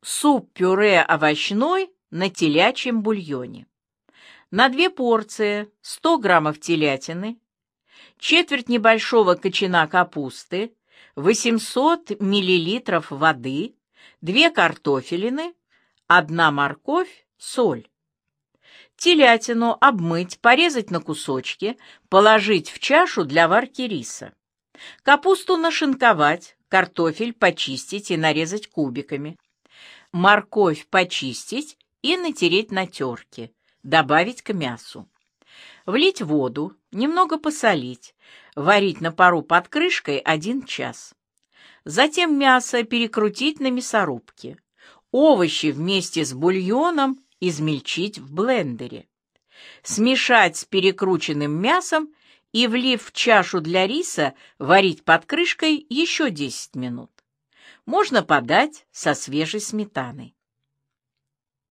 Суп-пюре овощной на телячьем бульоне. На 2 порции 100 граммов телятины, четверть небольшого кочана капусты, 800 миллилитров воды, 2 картофелины, 1 морковь, соль. Телятину обмыть, порезать на кусочки, положить в чашу для варки риса. Капусту нашинковать, картофель почистить и нарезать кубиками. Морковь почистить и натереть на терке, добавить к мясу. Влить воду, немного посолить, варить на пару под крышкой 1 час. Затем мясо перекрутить на мясорубке. Овощи вместе с бульоном измельчить в блендере. Смешать с перекрученным мясом и, влив в чашу для риса, варить под крышкой еще 10 минут. Можно подать со свежей сметаной.